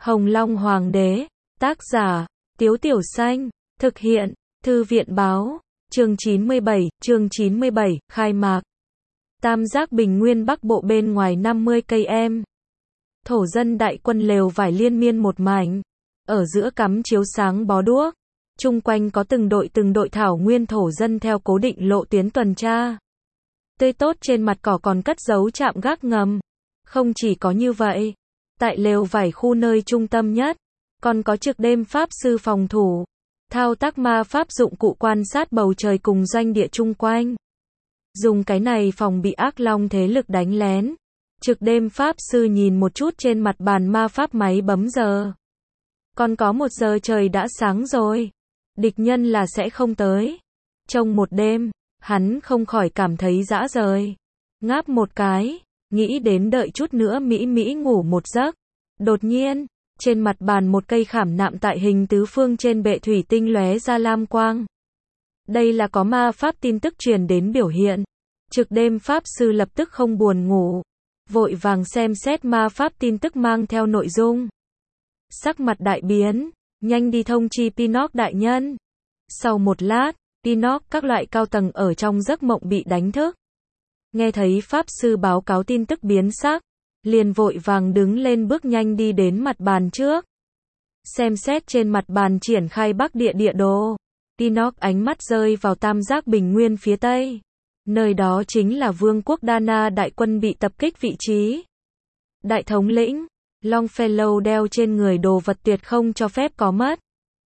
Hồng Long Hoàng đế, tác giả, Tiếu Tiểu Xanh, thực hiện, Thư viện báo, chương 97, khai mạc. Tam Giác Bình Nguyên Bắc Bộ bên ngoài 50 cây em. Thổ dân đại quân lều vải liên miên một mảnh, ở giữa cắm chiếu sáng bó đuốc, chung quanh có từng đội thảo nguyên thổ dân theo cố định lộ tuyến tuần tra. Tươi tốt trên mặt cỏ còn cất giấu trạm gác ngầm. Không chỉ có như vậy, tại lều vải khu nơi trung tâm nhất, còn có trực đêm pháp sư phòng thủ, thao tác ma pháp dụng cụ quan sát bầu trời cùng doanh địa chung quanh. Dùng cái này phòng bị ác long thế lực đánh lén. Trực đêm pháp sư nhìn một chút trên mặt bàn ma pháp máy bấm giờ. Còn có 1 giờ trời đã sáng rồi. Địch nhân là sẽ không tới. Trong một đêm, hắn không khỏi cảm thấy dã rời. Ngáp một cái, nghĩ đến đợi chút nữa Mỹ ngủ một giấc. Đột nhiên, trên mặt bàn một cây khảm nạm tại hình tứ phương trên bệ thủy tinh lóe ra lam quang. Đây là có ma pháp tin tức truyền đến biểu hiện. Trực đêm pháp sư lập tức không buồn ngủ, vội vàng xem xét ma pháp tin tức mang theo nội dung. Sắc mặt đại biến, nhanh đi thông chi Pinnock đại nhân. Sau một lát, Pinnock các loại cao tầng ở trong giấc mộng bị đánh thức. Nghe thấy pháp sư báo cáo tin tức biến sắc, liền vội vàng đứng lên bước nhanh đi đến mặt bàn trước. Xem xét trên mặt bàn triển khai Bắc địa đồ. Pinnock ánh mắt rơi vào Tam Giác Bình Nguyên phía tây. Nơi đó chính là Vương quốc Dana đại quân bị tập kích vị trí. Đại thống lĩnh, Longfellow đeo trên người đồ vật tuyệt không cho phép có mất.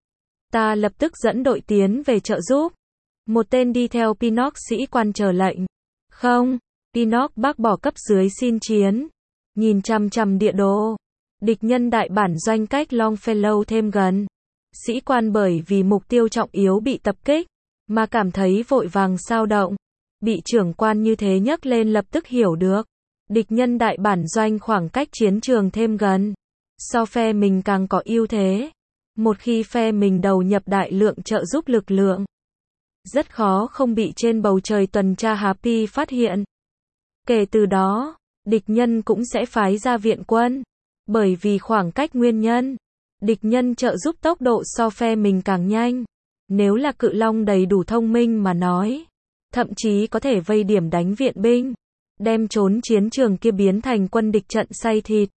Ta lập tức dẫn đội tiến về trợ giúp. Một tên đi theo Pinnock sĩ quan chờ lệnh. Không, Pinnock bác bỏ cấp dưới xin chiến. Nhìn chằm chằm địa đồ. Địch nhân đại bản doanh cách Longfellow thêm gần. Sĩ quan bởi vì mục tiêu trọng yếu bị tập kích, mà cảm thấy vội vàng xao động. Bị trưởng quan như thế nhấc lên lập tức hiểu được. Địch nhân đại bản doanh khoảng cách chiến trường thêm gần. So phe mình càng có ưu thế. Một khi phe mình đầu nhập đại lượng trợ giúp lực lượng, rất khó không bị trên bầu trời tuần tra Happy phát hiện. Kể từ đó, địch nhân cũng sẽ phái ra viện quân. Bởi vì khoảng cách nguyên nhân, địch nhân trợ giúp tốc độ so phe mình càng nhanh. Nếu là cự long đầy đủ thông minh mà nói, thậm chí có thể vây điểm đánh viện binh, đem trốn chiến trường kia biến thành quân địch trận xay thịt.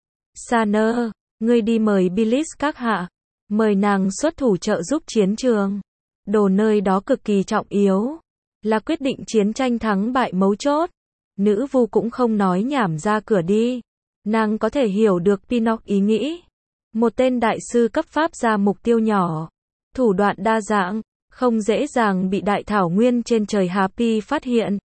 Saner, ngươi đi mời Bilis các hạ, mời nàng xuất thủ trợ giúp chiến trường. Đồ nơi đó cực kỳ trọng yếu, là quyết định chiến tranh thắng bại mấu chốt. Nữ vu cũng không nói nhảm ra cửa đi. Nàng có thể hiểu được Pinnock ý nghĩ. Một tên đại sư cấp pháp ra mục tiêu nhỏ, thủ đoạn đa dạng, không dễ dàng bị đại thảo nguyên trên trời Happy phát hiện.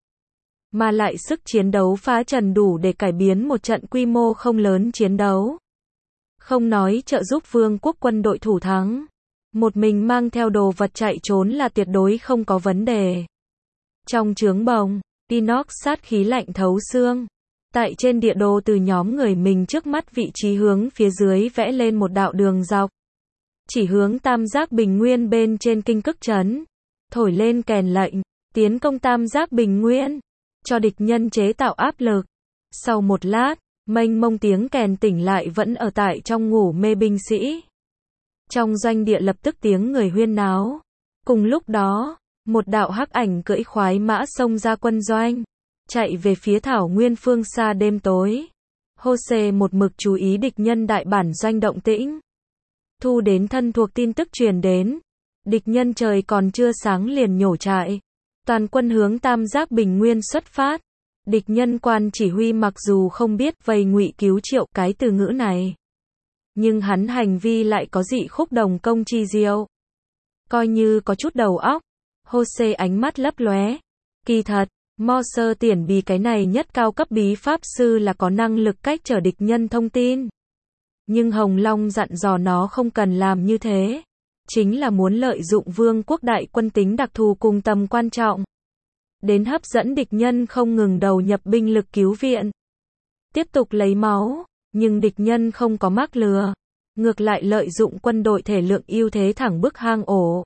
Mà lại sức chiến đấu phá trần đủ để cải biến một trận quy mô không lớn chiến đấu. Không nói trợ giúp vương quốc quân đội thủ thắng. Một mình mang theo đồ vật chạy trốn là tuyệt đối không có vấn đề. Trong trướng bồng, Pinnock sát khí lạnh thấu xương. Tại trên địa đồ từ nhóm người mình trước mắt vị trí hướng phía dưới vẽ lên một đạo đường dọc. Chỉ hướng Tam Giác Bình Nguyên bên trên kinh cức trấn. Thổi lên kèn lệnh, tiến công Tam Giác Bình Nguyên. Cho địch nhân chế tạo áp lực. Sau một lát, mênh mông tiếng kèn tỉnh lại vẫn ở tại trong ngủ mê binh sĩ. Trong doanh địa lập tức tiếng người huyên náo. Cùng lúc đó, một đạo hắc ảnh cưỡi khoái mã xông ra quân doanh. Chạy về phía thảo nguyên phương xa đêm tối. Jose một mực chú ý địch nhân đại bản doanh động tĩnh. Thu đến thân thuộc tin tức truyền đến. Địch nhân trời còn chưa sáng liền nhổ trại. Toàn quân hướng Tam Giác Bình Nguyên xuất phát. Địch nhân quan chỉ huy mặc dù không biết vây ngụy cứu triệu cái từ ngữ này. Nhưng hắn hành vi lại có dị khúc đồng công chi diệu. Coi như có chút đầu óc. Jose ánh mắt lấp lóe. Kỳ thật, Morse tiền bì cái này nhất cao cấp bí pháp sư là có năng lực cách trở địch nhân thông tin. Nhưng Hồng Long dặn dò nó không cần làm như thế. Chính là muốn lợi dụng vương quốc đại quân tính đặc thù cùng tầm quan trọng. Đến hấp dẫn địch nhân không ngừng đầu nhập binh lực cứu viện. Tiếp tục lấy máu, nhưng địch nhân không có mắc lừa. Ngược lại lợi dụng quân đội thể lượng ưu thế thẳng bức hang ổ.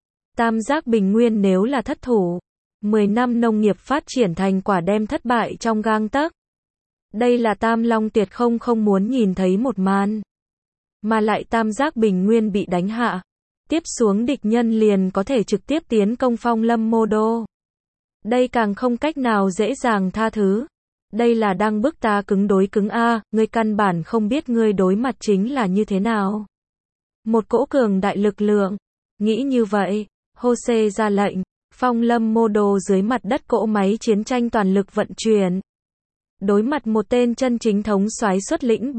Tam Giác Bình Nguyên nếu là thất thủ, 10 năm nông nghiệp phát triển thành quả đem thất bại trong gang tấc. Đây là Tam Long Tuyệt không muốn nhìn thấy một màn. mà lại tam giác bình nguyên bị đánh hạ. Tiếp xuống địch nhân liền có thể trực tiếp tiến công Phong Lâm Mô Đô. Đây càng không cách nào dễ dàng tha thứ. Đây là đang bức ta cứng đối cứng a, ngươi căn bản không biết ngươi đối mặt chính là như thế nào. Một cỗ cường đại lực lượng. Nghĩ như vậy, Jose ra lệnh, Phong Lâm Mô Đô dưới mặt đất cỗ máy chiến tranh toàn lực vận chuyển. Đối mặt một tên chân chính thống soái xuất lĩnh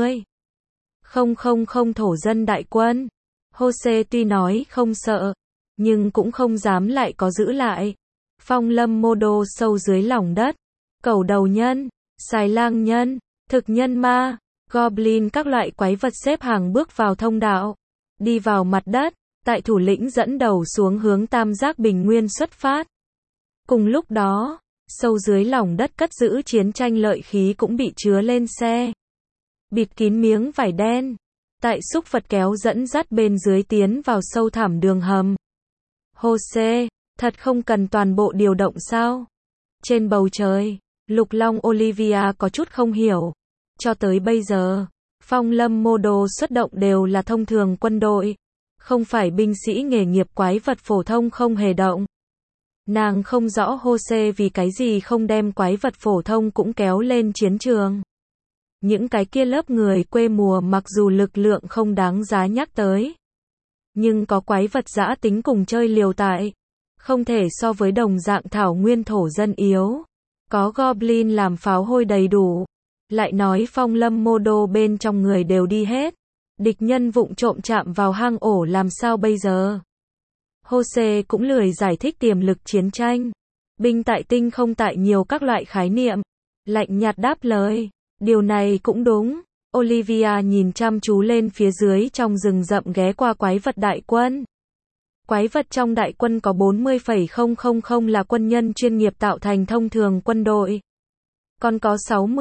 70,000 thổ dân đại quân. Jose tuy nói không sợ, nhưng cũng không dám lại có giữ lại. Phong Lâm Mô Đô sâu dưới lòng đất, cẩu đầu nhân, xài lang nhân, thực nhân ma, goblin các loại quái vật xếp hàng bước vào thông đạo, đi vào mặt đất, tại thủ lĩnh dẫn đầu xuống hướng tam giác bình nguyên xuất phát. Cùng lúc đó, sâu dưới lòng đất cất giữ chiến tranh lợi khí cũng bị chứa lên xe, bịt kín miếng vải đen. Tại xúc vật kéo dẫn dắt bên dưới tiến vào sâu thẳm đường hầm. Jose, thật không cần toàn bộ điều động sao? Trên bầu trời, Lục Long Olivia có chút không hiểu. Cho tới bây giờ, Phong Lâm Mô Đô xuất động đều là thông thường quân đội, không phải binh sĩ nghề nghiệp quái vật phổ thông không hề động. Nàng không rõ Jose vì cái gì không đem quái vật phổ thông cũng kéo lên chiến trường. Những cái kia lớp người quê mùa mặc dù lực lượng không đáng giá nhắc tới, nhưng có quái vật dã tính cùng chơi liều tại, không thể so với đồng dạng thảo nguyên thổ dân yếu. Có goblin làm pháo hôi đầy đủ. Lại nói Phong Lâm Mô Đô bên trong người đều đi hết. Địch nhân vụng trộm chạm vào hang ổ làm sao bây giờ? Jose cũng lười giải thích tiềm lực chiến tranh. Binh tại tinh không tại nhiều các loại khái niệm. Lạnh nhạt đáp lời. Điều này cũng đúng. Olivia nhìn chăm chú lên phía dưới trong rừng rậm ghé qua quái vật đại quân. Quái vật trong đại quân có 40,000 là quân nhân chuyên nghiệp tạo thành thông thường quân đội. Còn có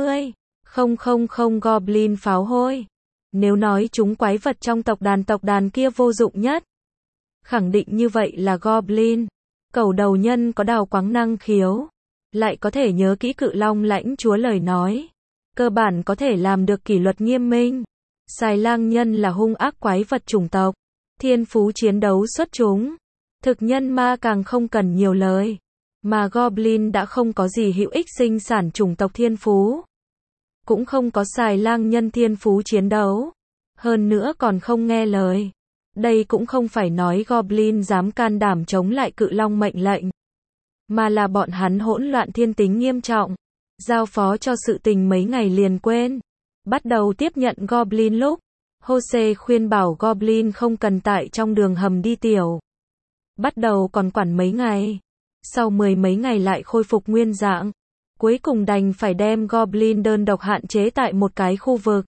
60,000 goblin pháo hôi. Nếu nói chúng quái vật trong tộc đàn kia vô dụng nhất, khẳng định như vậy là goblin. Cẩu đầu nhân có đào quáng năng khiếu, lại có thể nhớ kỹ cự long lãnh chúa lời nói. Cơ bản có thể làm được kỷ luật nghiêm minh. Xài lang nhân là hung ác quái vật chủng tộc. Thiên phú chiến đấu xuất chúng. Thực nhân ma càng không cần nhiều lời. Mà goblin đã không có gì hữu ích sinh sản chủng tộc thiên phú. Cũng không có xài lang nhân thiên phú chiến đấu. Hơn nữa còn không nghe lời. Đây cũng không phải nói goblin dám can đảm chống lại cự long mệnh lệnh. Mà là bọn hắn hỗn loạn thiên tính nghiêm trọng. Giao phó cho sự tình mấy ngày liền quên. Bắt đầu tiếp nhận goblin lúc. Jose khuyên bảo goblin không cần tại trong đường hầm đi tiểu. Bắt đầu còn quản mấy ngày. Sau 10 mấy ngày lại khôi phục nguyên dạng. Cuối cùng đành phải đem goblin đơn độc hạn chế tại một cái khu vực.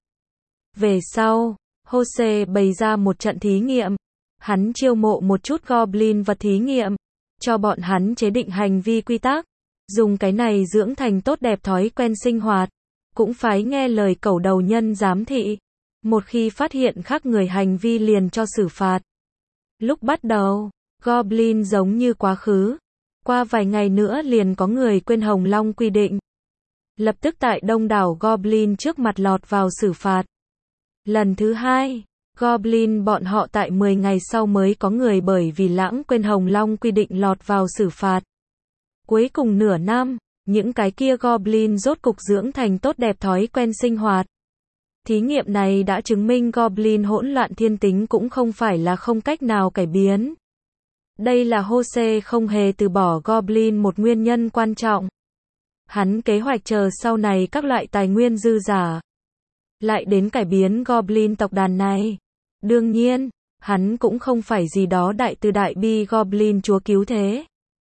Về sau, Jose bày ra một trận thí nghiệm. Hắn chiêu mộ một chút goblin vật thí nghiệm. Cho bọn hắn chế định hành vi quy tắc. Dùng cái này dưỡng thành tốt đẹp thói quen sinh hoạt. Cũng phải nghe lời cẩu đầu nhân giám thị. Một khi phát hiện khác người hành vi liền cho xử phạt. Lúc bắt đầu, goblin giống như quá khứ. Qua vài ngày nữa liền có người quên Hồng Long quy định. Lập tức tại đông đảo goblin trước mặt lọt vào xử phạt. Lần thứ hai, goblin bọn họ tại 10 ngày sau mới có người bởi vì lãng quên Hồng Long quy định lọt vào xử phạt. Cuối cùng nửa năm, những cái kia goblin rốt cục dưỡng thành tốt đẹp thói quen sinh hoạt. Thí nghiệm này đã chứng minh goblin hỗn loạn thiên tính cũng không phải là không cách nào cải biến. Đây là Jose không hề từ bỏ goblin một nguyên nhân quan trọng. Hắn kế hoạch chờ sau này các loại tài nguyên dư giả. Lại đến cải biến goblin tộc đàn này. Đương nhiên, hắn cũng không phải gì đó đại từ đại bi goblin chúa cứu thế.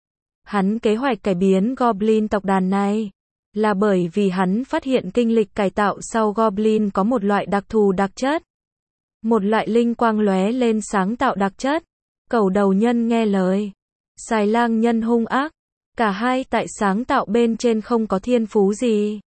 Hắn kế hoạch cải biến goblin tộc đàn này. Là bởi vì hắn phát hiện kinh lịch cải tạo sau goblin có một loại đặc thù đặc chất. Một loại linh quang lóe lên sáng tạo đặc chất. Cẩu đầu nhân nghe lời. Xài lang nhân hung ác. Cả hai tại sáng tạo bên trên không có thiên phú gì.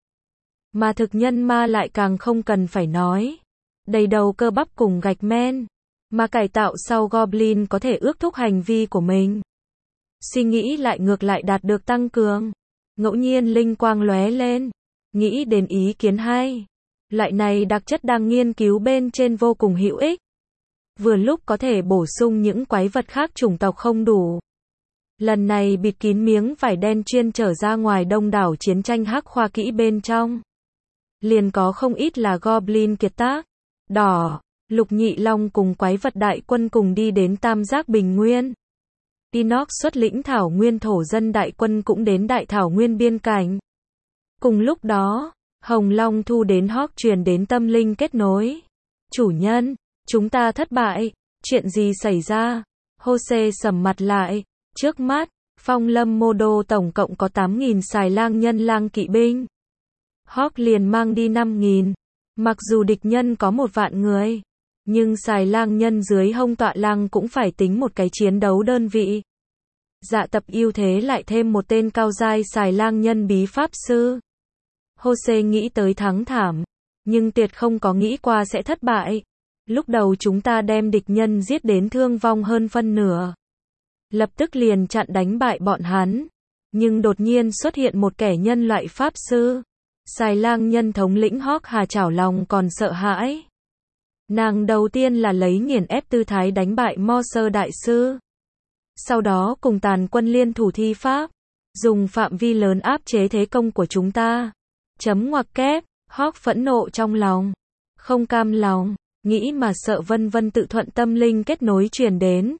Mà thực nhân ma lại càng không cần phải nói. Đầy đầu cơ bắp cùng gạch men. Mà cải tạo sau goblin có thể ước thúc hành vi của mình. Suy nghĩ lại ngược lại đạt được tăng cường. Ngẫu nhiên linh quang lóe lên. Nghĩ đến ý kiến hay. Loại này đặc chất đang nghiên cứu bên trên vô cùng hữu ích. Vừa lúc có thể bổ sung những quái vật khác chủng tộc không đủ. Lần này bịt kín miếng vải đen chuyên trở ra ngoài đông đảo chiến tranh hắc khoa kỹ bên trong. Liền có không ít là Goblin kiệt tác. Đỏ, Lục Nhị Long cùng quái vật đại quân cùng đi đến Tam Giác Bình Nguyên. Inox xuất lĩnh Thảo Nguyên thổ dân đại quân cũng đến Đại Thảo Nguyên biên cảnh. Cùng lúc đó, Hồng Long thu đến Hawk truyền đến tâm linh kết nối. Chủ nhân, chúng ta thất bại, chuyện gì xảy ra? Jose sầm mặt lại, trước mắt, Phong Lâm Mô Đô tổng cộng có 8.000 xài lang nhân lang kỵ binh. Hawk liền mang đi 5.000, mặc dù địch nhân có 1 vạn người, nhưng xài lang nhân dưới hông tọa lang cũng phải tính một cái chiến đấu đơn vị. Dạ tập ưu thế lại thêm một tên cao giai xài lang nhân bí pháp sư. Jose nghĩ tới thắng thảm, nhưng tuyệt không có nghĩ qua sẽ thất bại. Lúc đầu chúng ta đem địch nhân giết đến thương vong hơn phân nửa. Lập tức liền chặn đánh bại bọn hắn. Nhưng đột nhiên xuất hiện một kẻ nhân loại pháp sư. Xài lang nhân thống lĩnh Hawk Hà chảo lòng còn sợ hãi. Nàng đầu tiên là lấy nghiền ép tư thái đánh bại Morser đại sư. Sau đó cùng tàn quân liên thủ thi pháp. Dùng phạm vi lớn áp chế thế công của chúng ta. Chấm ngoặc kép, Hawk phẫn nộ trong lòng. Không cam lòng, nghĩ mà sợ vân vân tự thuận tâm linh kết nối truyền đến.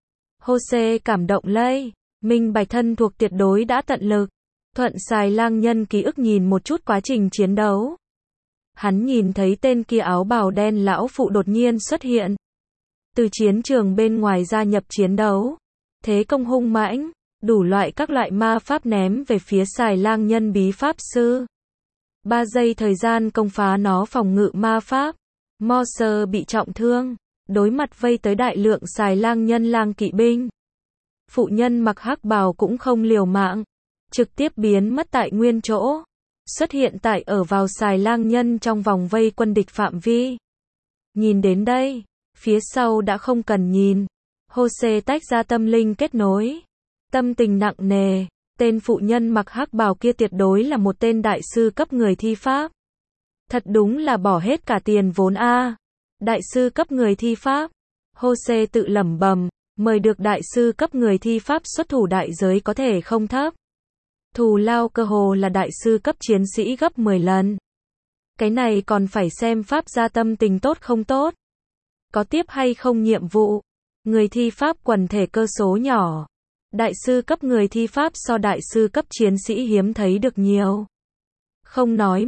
Jose cảm động lây, minh bạch thân thuộc tuyệt đối đã tận lực. Thuận xài lang nhân ký ức nhìn một chút quá trình chiến đấu. Hắn nhìn thấy tên kia áo bào đen lão phụ đột nhiên xuất hiện. Từ chiến trường bên ngoài gia nhập chiến đấu. Thế công hung mãnh, đủ loại các loại ma pháp ném về phía xài lang nhân bí pháp sư. 3 giây thời gian công phá nó phòng ngự ma pháp. Morser bị trọng thương, đối mặt vây tới đại lượng xài lang nhân lang kỵ binh. Phụ nhân mặc hắc bào cũng không liều mạng, trực tiếp biến mất tại nguyên chỗ. Xuất hiện tại ở vào xài lang nhân trong vòng vây quân địch phạm vi. Nhìn đến đây, phía sau đã không cần nhìn. Jose tách ra tâm linh kết nối. Tâm tình nặng nề, tên phụ nhân mặc hắc bào kia tuyệt đối là một tên đại sư cấp người thi pháp. Thật đúng là bỏ hết cả tiền vốn a. Đại sư cấp người thi pháp. Jose tự lẩm bẩm, mời được đại sư cấp người thi pháp xuất thủ đại giới có thể không thấp. Thù lao cơ hồ là đại sư cấp chiến sĩ gấp 10 lần. Cái này còn phải xem pháp gia tâm tình tốt không tốt. Có tiếp hay không nhiệm vụ. Người thi pháp quần thể cơ số nhỏ. Đại sư cấp người thi pháp so đại sư cấp chiến sĩ hiếm thấy được nhiều. Không nói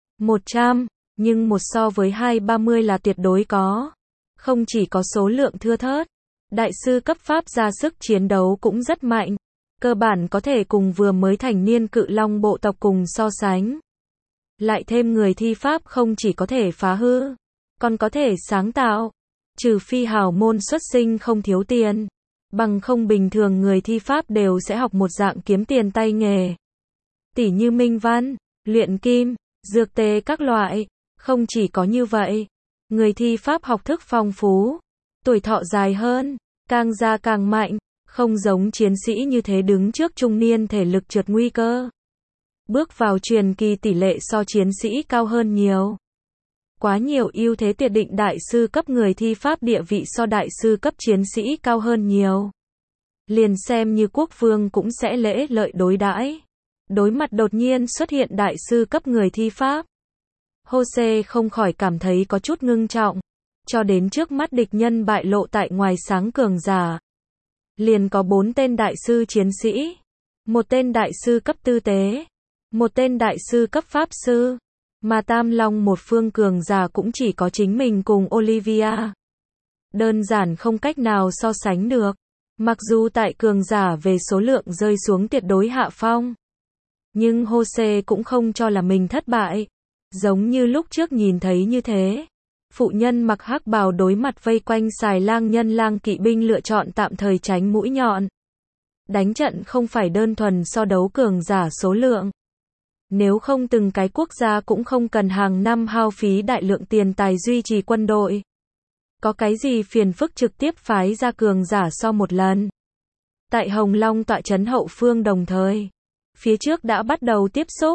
100, nhưng 1 so với 230 là tuyệt đối có. Không chỉ có số lượng thưa thớt, đại sư cấp pháp ra sức chiến đấu cũng rất mạnh. Cơ bản có thể cùng vừa mới thành niên cự long bộ tộc cùng so sánh. Lại thêm người thi pháp không chỉ có thể phá hư, còn có thể sáng tạo. Trừ phi hào môn xuất sinh không thiếu tiền. Bằng không bình thường người thi pháp đều sẽ học một dạng kiếm tiền tay nghề. Tỉ như minh văn, luyện kim, dược tề các loại. Không chỉ có như vậy, người thi pháp học thức phong phú, tuổi thọ dài hơn, càng già càng mạnh, không giống chiến sĩ như thế đứng trước trung niên thể lực trượt nguy cơ. Bước vào truyền kỳ tỷ lệ so chiến sĩ cao hơn nhiều. Quá nhiều ưu thế tuyệt định đại sư cấp người thi pháp địa vị so đại sư cấp chiến sĩ cao hơn nhiều. Liền xem như quốc vương cũng sẽ lễ lợi đối đãi. Đối mặt đột nhiên xuất hiện đại sư cấp người thi pháp. Jose không khỏi cảm thấy có chút ngưng trọng. Cho đến trước mắt địch nhân bại lộ tại ngoài sáng cường giả. Liền có 4 tên đại sư chiến sĩ. 1 tên đại sư cấp tư tế. 1 tên đại sư cấp pháp sư. Mà Tam Long một phương cường giả cũng chỉ có chính mình cùng Olivia. Đơn giản không cách nào so sánh được. Mặc dù tại cường giả về số lượng rơi xuống tuyệt đối hạ phong. Nhưng Jose cũng không cho là mình thất bại. Giống như lúc trước nhìn thấy như thế. Phụ nhân mặc hắc bào đối mặt vây quanh xài lang nhân lang kỵ binh lựa chọn tạm thời tránh mũi nhọn. Đánh trận không phải đơn thuần so đấu cường giả số lượng. Nếu không từng cái quốc gia cũng không cần hàng năm hao phí đại lượng tiền tài duy trì quân đội. Có cái gì phiền phức trực tiếp phái ra cường giả so một lần. Tại Hồng Long tọa trấn hậu phương đồng thời. Phía trước đã bắt đầu tiếp xúc.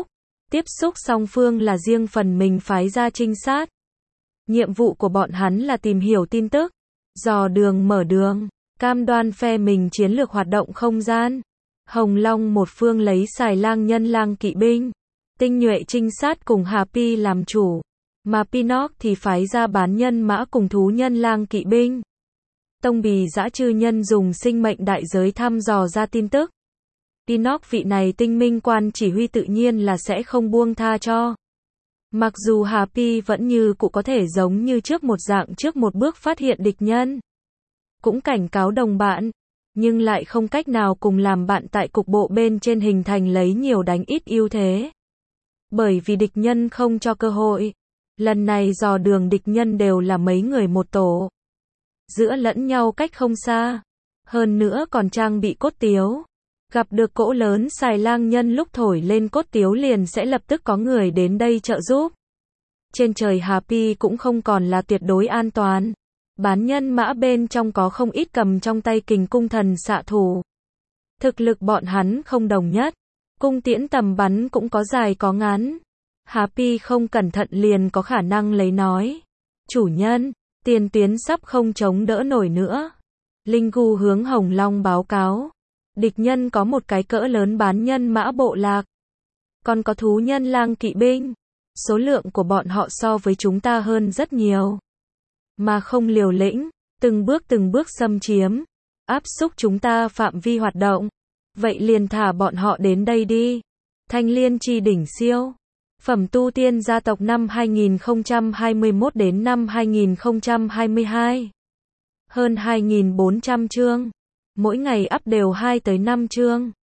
Tiếp xúc song phương là riêng phần mình phái ra trinh sát. Nhiệm vụ của bọn hắn là tìm hiểu tin tức, dò đường mở đường, cam đoan phe mình chiến lược hoạt động không gian. Hồng Long một phương lấy xài lang nhân lang kỵ binh, tinh nhuệ trinh sát cùng Happy làm chủ, mà Pinnock thì phái ra bán nhân mã cùng thú nhân lang kỵ binh. Tông bì dã chư nhân dùng sinh mệnh đại giới thăm dò ra tin tức. Pinnock vị này tinh minh quan chỉ huy tự nhiên là sẽ không buông tha cho. Mặc dù Happy vẫn như cũ có thể giống như trước một dạng trước một bước phát hiện địch nhân, cũng cảnh cáo đồng bạn, nhưng lại không cách nào cùng làm bạn tại cục bộ bên trên hình thành lấy nhiều đánh ít ưu thế. Bởi vì địch nhân không cho cơ hội. Lần này dò đường địch nhân đều là mấy người một tổ, giữa lẫn nhau cách không xa, hơn nữa còn trang bị cốt tiếu. Gặp được cỗ lớn xài lang nhân lúc thổi lên cốt tiếu liền sẽ lập tức có người đến đây trợ giúp. Trên trời Happy cũng không còn là tuyệt đối an toàn. Bán nhân mã bên trong có không ít cầm trong tay kình cung thần xạ thủ. Thực lực bọn hắn không đồng nhất. Cung tiễn tầm bắn cũng có dài có ngắn. Happy không cẩn thận liền có khả năng lấy nói. Chủ nhân, tiền tuyến sắp không chống đỡ nổi nữa. Linh Gu hướng Hồng Long báo cáo. Địch nhân có một cái cỡ lớn bán nhân mã bộ lạc. Còn có thú nhân lang kỵ binh. Số lượng của bọn họ so với chúng ta hơn rất nhiều. Mà không liều lĩnh, từng bước xâm chiếm, áp xúc chúng ta phạm vi hoạt động. Vậy liền thả bọn họ đến đây đi. Thanh Liên chi đỉnh siêu. Phẩm tu tiên gia tộc năm 2021 đến năm 2022. Hơn 2.400 chương. Mỗi ngày up đều 2 tới 5 chương.